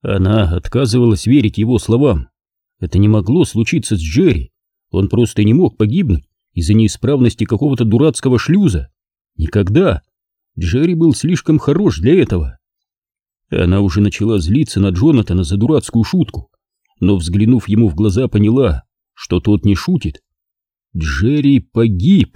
Она отказывалась верить его словам. Это не могло случиться с Джерри. Он просто не мог погибнуть из-за неисправности какого-то дурацкого шлюза. Никогда. Джерри был слишком хорош для этого. Она уже начала злиться на Джонатана за дурацкую шутку, но, взглянув ему в глаза, поняла, что тот не шутит. Джерри погиб.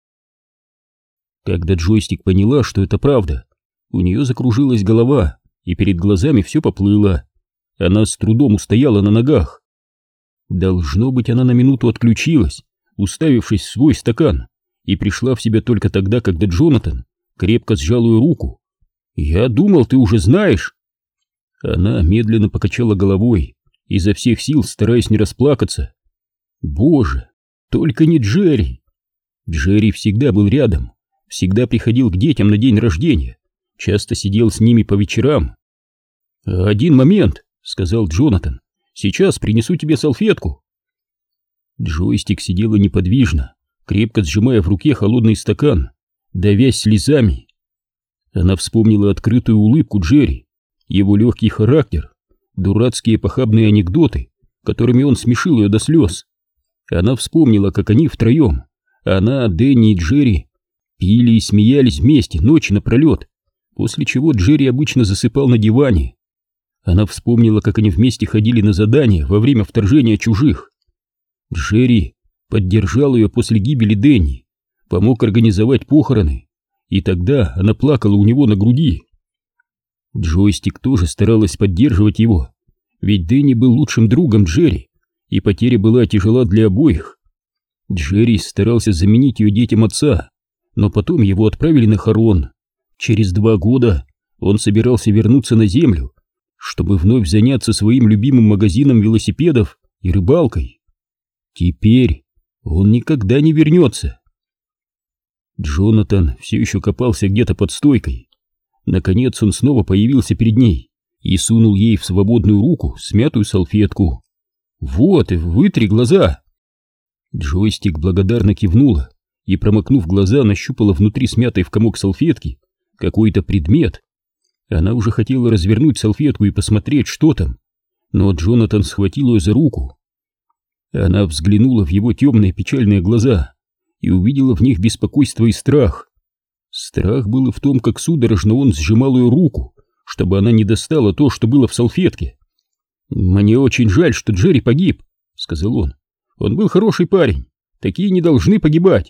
Когда Джойстик поняла, что это правда, у нее закружилась голова, и перед глазами все поплыло. Она с трудом устояла на ногах. Должно быть, она на минуту отключилась, уставившись в свой стакан, и пришла в себя только тогда, когда Джонатан крепко сжал ее руку. «Я думал, ты уже знаешь!» Она медленно покачала головой, изо всех сил стараясь не расплакаться. Боже, только не Джерри! Джерри всегда был рядом, всегда приходил к детям на день рождения, часто сидел с ними по вечерам. «Один момент», — сказал Джонатан, — «сейчас принесу тебе салфетку». Джойстик сидела неподвижно, крепко сжимая в руке холодный стакан, давясь слезами. Она вспомнила открытую улыбку Джерри, его легкий характер, дурацкие похабные анекдоты, которыми он смешил ее до слез. Она вспомнила, как они втроем, она, Дэнни и Джерри, пили и смеялись вместе ночи напролет, после чего Джерри обычно засыпал на диване. Она вспомнила, как они вместе ходили на задания во время вторжения чужих. Джерри поддержал ее после гибели Дэнни, помог организовать похороны, и тогда она плакала у него на груди. Джойстик тоже старалась поддерживать его, ведь Дэнни был лучшим другом Джерри, и потеря была тяжела для обоих. Джерри старался заменить ее детям отца, но потом его отправили на Харон. Через 2 года он собирался вернуться на землю, чтобы вновь заняться своим любимым магазином велосипедов и рыбалкой. Теперь он никогда не вернется. Джонатан все еще копался где-то под стойкой. Наконец он снова появился перед ней и сунул ей в свободную руку смятую салфетку. «Вот, вытри глаза!» Джойстик благодарно кивнула и, промокнув глаза, нащупала внутри смятой в комок салфетки какой-то предмет. Она уже хотела развернуть салфетку и посмотреть, что там, но Джонатан схватил ее за руку. Она взглянула в его темные печальные глаза и увидела в них беспокойство и страх. Страх был и в том, как судорожно он сжимал ее руку, чтобы она не достала то, что было в салфетке. «Мне очень жаль, что Джерри погиб», — сказал он. «Он был хороший парень, такие не должны погибать».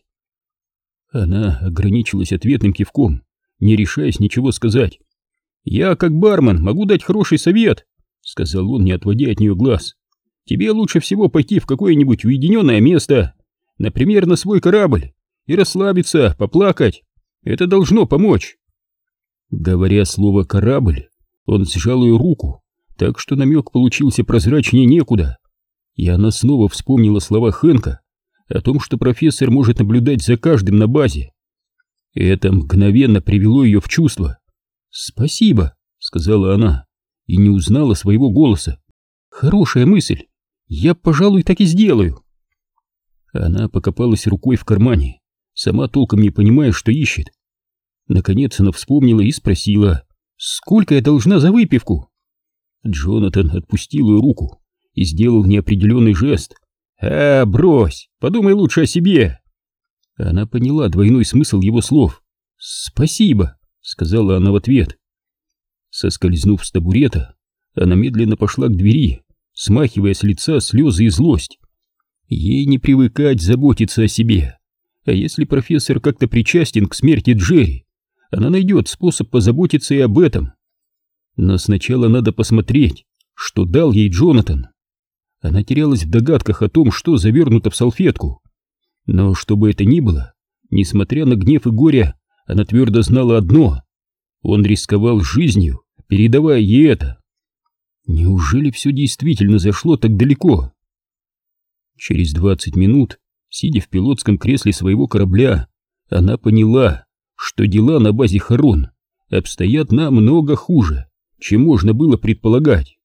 Она ограничилась ответным кивком, не решаясь ничего сказать. «Я, как бармен, могу дать хороший совет», — сказал он, не отводя от нее глаз. «Тебе лучше всего пойти в какое-нибудь уединенное место, например, на свой корабль, и расслабиться, поплакать. Это должно помочь». Говоря слово «корабль», он сжал ее руку, так что намек получился прозрачнее некуда, и она снова вспомнила слова Хэнка о том, что профессор может наблюдать за каждым на базе. Это мгновенно привело ее в чувство. «Спасибо», — сказала она, и не узнала своего голоса. «Хорошая мысль, я, пожалуй, так и сделаю». Она покопалась рукой в кармане, сама толком не понимая, что ищет. Наконец она вспомнила и спросила: «Сколько я должна за выпивку?» Джонатан отпустил ее руку и сделал неопределенный жест. Брось, подумай лучше о себе». Она поняла двойной смысл его слов. «Спасибо», — сказала она в ответ. Соскользнув с табурета, она медленно пошла к двери, смахивая с лица слезы и злость. Ей не привыкать заботиться о себе. А если профессор как-то причастен к смерти Джерри, она найдет способ позаботиться и об этом. Но сначала надо посмотреть, что дал ей Джонатан. Она терялась в догадках о том, что завернуто в салфетку. Но что бы это ни было, несмотря на гнев и горе, она твердо знала одно: он рисковал жизнью, передавая ей это. Неужели все действительно зашло так далеко? Через 20 минут, сидя в пилотском кресле своего корабля, она поняла, что дела на базе Харон обстоят намного хуже, чем можно было предполагать.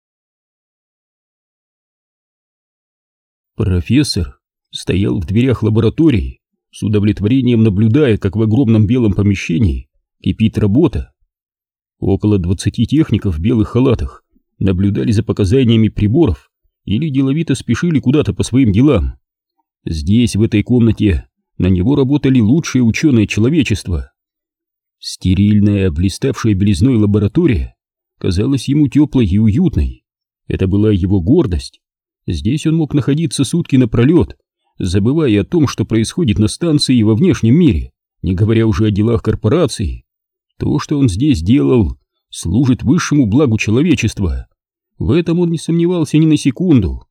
Профессор стоял в дверях лаборатории, с удовлетворением наблюдая, как в огромном белом помещении кипит работа. Около 20 техников в белых халатах наблюдали за показаниями приборов или деловито спешили куда-то по своим делам. Здесь, в этой комнате, на него работали лучшие ученые человечества. Стерильная, блиставшая белизной лаборатория казалась ему теплой и уютной. Это была его гордость. Здесь он мог находиться сутки напролет, забывая о том, что происходит на станции и во внешнем мире, не говоря уже о делах корпорации. То, что он здесь делал, служит высшему благу человечества. В этом он не сомневался ни на секунду.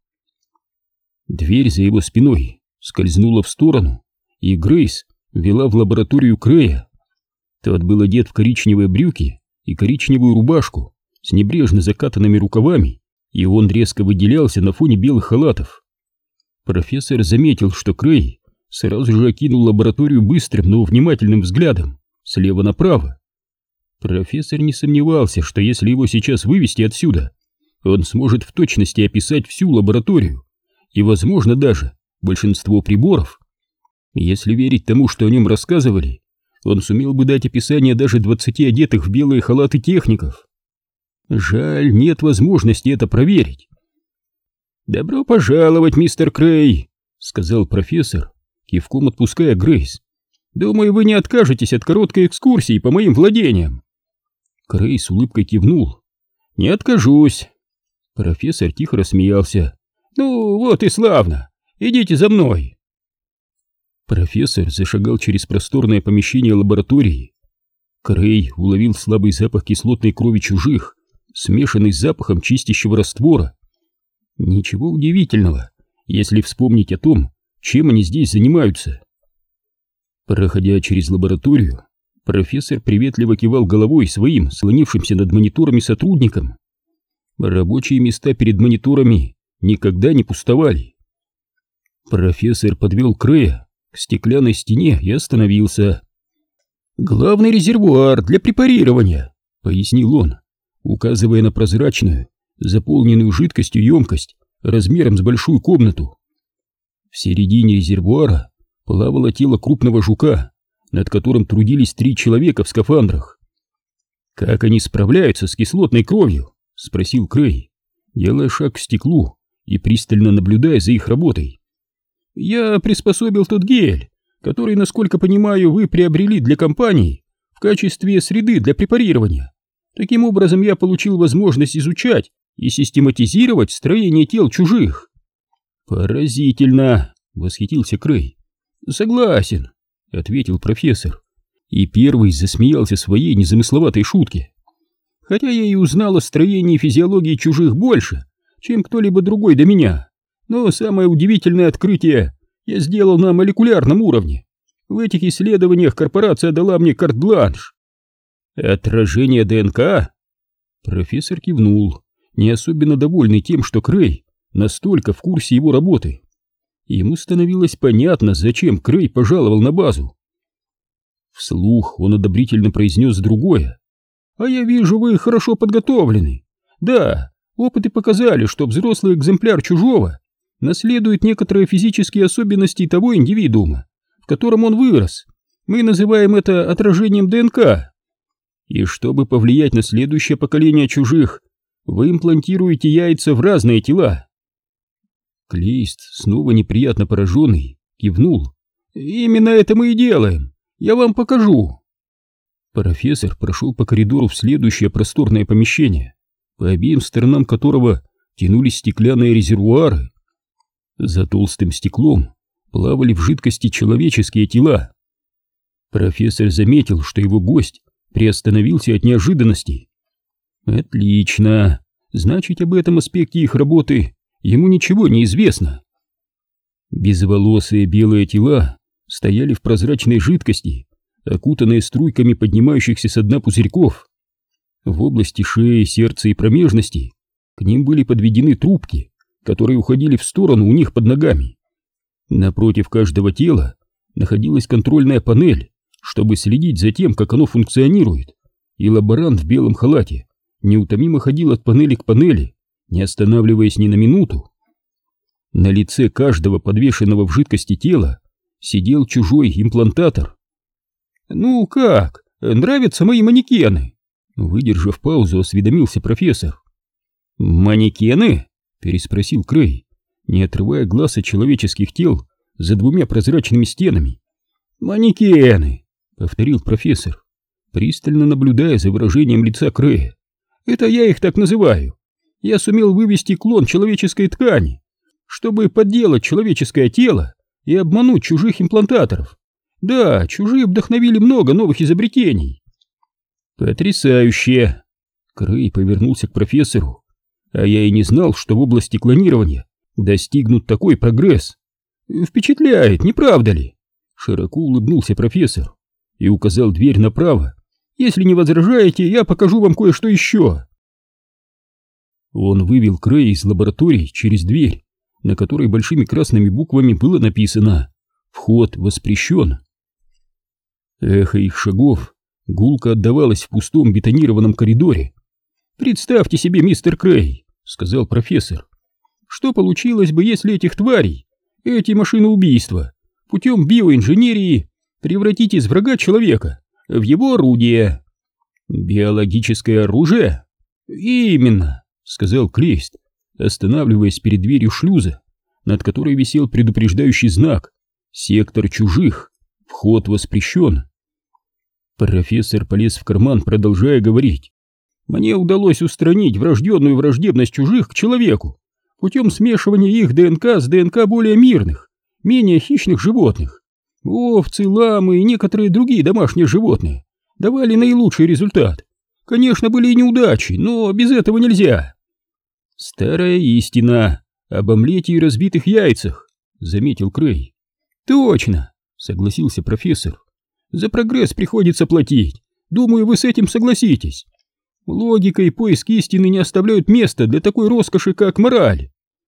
Дверь за его спиной скользнула в сторону, и Грейс вела в лабораторию Крэя. Тот был одет в коричневые брюки и коричневую рубашку с небрежно закатанными рукавами, и он резко выделялся на фоне белых халатов. Профессор заметил, что Крэй сразу же окинул лабораторию быстрым, но внимательным взглядом, слева направо. Профессор не сомневался, что если его сейчас вывести отсюда, он сможет в точности описать всю лабораторию и, возможно, даже большинство приборов. Если верить тому, что о нем рассказывали, он сумел бы дать описание даже 20 одетых в белые халаты техников. Жаль, нет возможности это проверить. «Добро пожаловать, мистер Крэй», — сказал профессор, кивком отпуская Грейс. «Думаю, вы не откажетесь от короткой экскурсии по моим владениям». Крэй с улыбкой кивнул. «Не откажусь». Профессор тихо рассмеялся. «Ну, вот и славно. Идите за мной». Профессор зашагал через просторное помещение лаборатории. Крэй уловил слабый запах кислотной крови чужих, смешанный с запахом чистящего раствора. Ничего удивительного, если вспомнить о том, чем они здесь занимаются. Проходя через лабораторию, профессор приветливо кивал головой своим склонившимся над мониторами сотрудникам. Рабочие места перед мониторами никогда не пустовали. Профессор подвел Крэя к стеклянной стене и остановился. «Главный резервуар для препарирования», — пояснил он, указывая на прозрачную, заполненную жидкостью емкость размером с большую комнату. В середине резервуара плавало тело крупного жука, над которым трудились 3 человека в скафандрах. «Как они справляются с кислотной кровью?» — спросил Крэй, делая шаг к стеклу и пристально наблюдая за их работой. «Я приспособил тот гель, который, насколько понимаю, вы приобрели для компании в качестве среды для препарирования. Таким образом, я получил возможность изучать и систематизировать строение тел чужих». «Поразительно!» — восхитился Крэй. «Согласен», — ответил профессор, и первый засмеялся своей незамысловатой шутке. «Хотя я и узнал о строении и физиологии чужих больше, чем кто-либо другой до меня. Но самое удивительное открытие я сделал на молекулярном уровне. В этих исследованиях корпорация дала мне карт-бланш». «Отражение ДНК?» Профессор кивнул, не особенно довольный тем, что Крэй настолько в курсе его работы. Ему становилось понятно, зачем Крэй пожаловал на базу. Вслух он одобрительно произнес другое. «А я вижу, вы хорошо подготовлены. Да, опыты показали, что взрослый экземпляр чужого наследует некоторые физические особенности того индивидуума, в котором он вырос. Мы называем это отражением ДНК. И чтобы повлиять на следующее поколение чужих, вы имплантируете яйца в разные тела». Клейст, снова неприятно пораженный, кивнул. «Именно это мы и делаем. Я вам покажу». Профессор прошел по коридору в следующее просторное помещение, по обеим сторонам которого тянулись стеклянные резервуары. За толстым стеклом плавали в жидкости человеческие тела. Профессор заметил, что его гость приостановился от неожиданности. «Отлично. Значит, об этом аспекте их работы ему ничего не известно». Безволосые белые тела стояли в прозрачной жидкости, окутанные струйками поднимающихся со дна пузырьков. В области шеи, сердца и промежности к ним были подведены трубки, которые уходили в сторону у них под ногами. Напротив каждого тела находилась контрольная панель, чтобы следить за тем, как оно функционирует, и лаборант в белом халате неутомимо ходил от панели к панели, не останавливаясь ни на минуту. На лице каждого подвешенного в жидкости тела сидел чужой имплантатор. «Ну как, нравятся мои манекены?» Выдержав паузу, осведомился профессор. «Манекены?» — переспросил Крей, не отрывая глаз от человеческих тел за двумя прозрачными стенами. «Манекены!» — повторил профессор, пристально наблюдая за выражением лица Крея. «Это я их так называю. Я сумел вывести клон человеческой ткани, чтобы подделать человеческое тело и обмануть чужих имплантаторов. Да, чужие вдохновили много новых изобретений». «Потрясающе!» Крей повернулся к профессору. «А я и не знал, что в области клонирования достигнут такой прогресс. Впечатляет, не правда ли?» Широко улыбнулся профессор и указал дверь направо. «Если не возражаете, я покажу вам кое-что еще». Он вывел Крея из лаборатории через дверь, на которой большими красными буквами было написано «Вход воспрещен». Эхо их шагов гулко отдавалось в пустом бетонированном коридоре. «Представьте себе, мистер Крей», — сказал профессор, — «что получилось бы, если этих тварей, эти машины убийства, путем биоинженерии превратить из врага человека в его орудие». «Биологическое оружие?» «Именно», — сказал Клейст, останавливаясь перед дверью шлюза, над которой висел предупреждающий знак «Сектор чужих. Вход воспрещен». Профессор полез в карман, продолжая говорить. «Мне удалось устранить врожденную враждебность чужих к человеку путем смешивания их ДНК с ДНК более мирных, менее хищных животных. Овцы, ламы и некоторые другие домашние животные давали наилучший результат. Конечно, были и неудачи, но без этого нельзя». «Старая истина об омлете и разбитых яйцах», — заметил Крей. «Точно», — согласился профессор. «За прогресс приходится платить. Думаю, вы с этим согласитесь. Логика и поиск истины не оставляют места для такой роскоши, как мораль».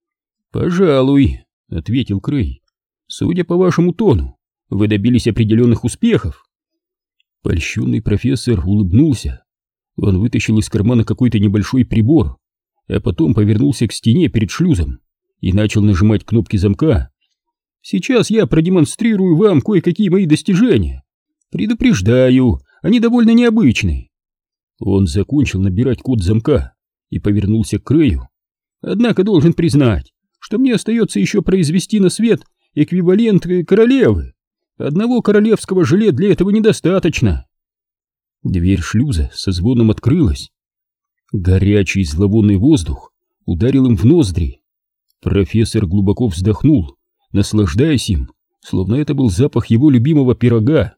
«Пожалуй», — ответил Крей. «Судя по вашему тону, вы добились определенных успехов». Польщенный профессор улыбнулся. Он вытащил из кармана какой-то небольшой прибор, а потом повернулся к стене перед шлюзом и начал нажимать кнопки замка. «Сейчас я продемонстрирую вам кое-какие мои достижения. Предупреждаю, они довольно необычны». Он закончил набирать код замка и повернулся к Крею. «Однако должен признать, что мне остается еще произвести на свет эквивалент королевы. Одного королевского желе для этого недостаточно». Дверь шлюза со звоном открылась. Горячий зловонный воздух ударил им в ноздри. Профессор глубоко вздохнул, наслаждаясь им, словно это был запах его любимого пирога.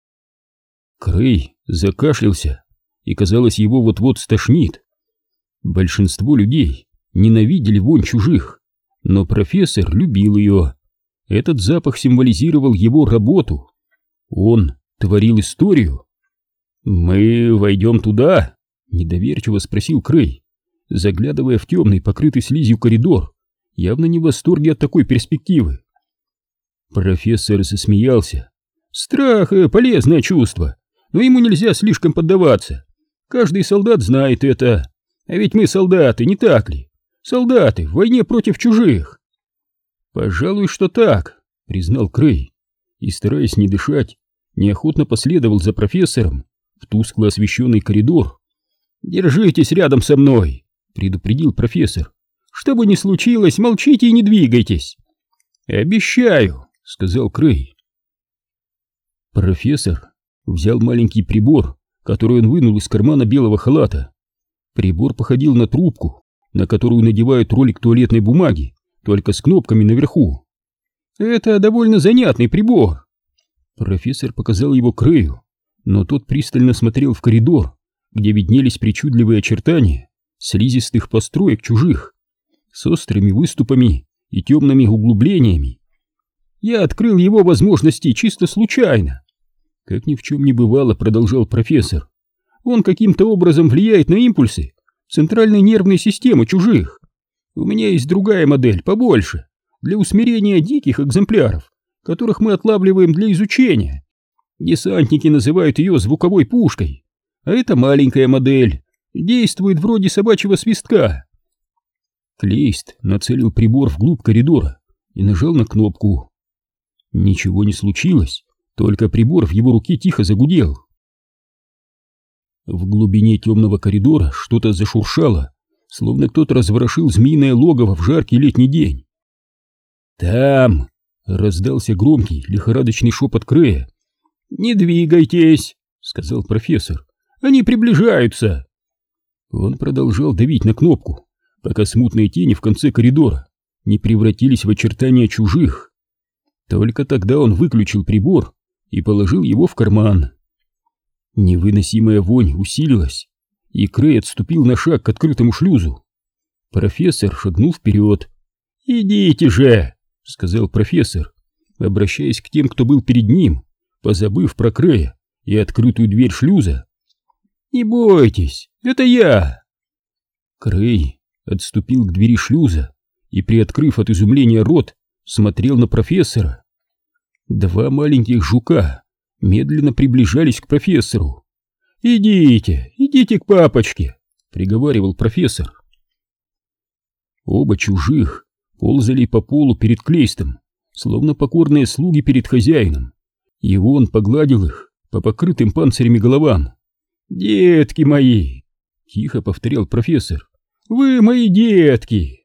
Крей закашлялся, и, казалось, его вот-вот стошнит. Большинство людей ненавидели вонь чужих, но профессор любил ее. Этот запах символизировал его работу. Он творил историю. «Мы войдем туда?» — недоверчиво спросил Крей, заглядывая в темный, покрытый слизью коридор, явно не в восторге от такой перспективы. Профессор засмеялся. «Страх — полезное чувство, но ему нельзя слишком поддаваться. Каждый солдат знает это. А ведь мы солдаты, не так ли? Солдаты в войне против чужих». «Пожалуй, что так», — признал Крей, и, стараясь не дышать, неохотно последовал за профессором в тускло освещенный коридор. «Держитесь рядом со мной», — предупредил профессор. «Что бы ни случилось, молчите и не двигайтесь». «Обещаю», — сказал Крей. Профессор взял маленький прибор, который он вынул из кармана белого халата. Прибор походил на трубку, на которую надевают ролик туалетной бумаги, только с кнопками наверху. «Это довольно занятный прибор». Профессор показал его Крею, но тот пристально смотрел в коридор, где виднелись причудливые очертания слизистых построек чужих, с острыми выступами и темными углублениями. «Я открыл его возможности чисто случайно». Как ни в чем не бывало, продолжал профессор. «Он каким-то образом влияет на импульсы центральной нервной системы чужих. У меня есть другая модель, побольше, для усмирения диких экземпляров, которых мы отлавливаем для изучения. Десантники называют ее звуковой пушкой, а это маленькая модель, действует вроде собачьего свистка». Клейст нацелил прибор вглубь коридора и нажал на кнопку. Ничего не случилось, только прибор в его руке тихо загудел. В глубине темного коридора что-то зашуршало, словно кто-то разворошил змеиное логово в жаркий летний день. «Там!» — раздался громкий, лихорадочный шепот Крэя. «Не двигайтесь!» — сказал профессор. «Они приближаются!» Он продолжал давить на кнопку, пока смутные тени в конце коридора не превратились в очертания чужих. Только тогда он выключил прибор и положил его в карман. Невыносимая вонь усилилась, и Крей отступил на шаг к открытому шлюзу. Профессор шагнул вперед. «Идите же!» — сказал профессор, обращаясь к тем, кто был перед ним, позабыв про Крэя и открытую дверь шлюза. «Не бойтесь, это я!» Крей отступил к двери шлюза и, приоткрыв от изумления рот, смотрел на профессора. Два маленьких жука медленно приближались к профессору. «Идите, идите к папочке!» — приговаривал профессор. Оба чужих ползали по полу перед Клейстом, словно покорные слуги перед хозяином, и он погладил их по покрытым панцирями головам. «Детки мои!» — тихо повторял профессор. «Вы мои детки!»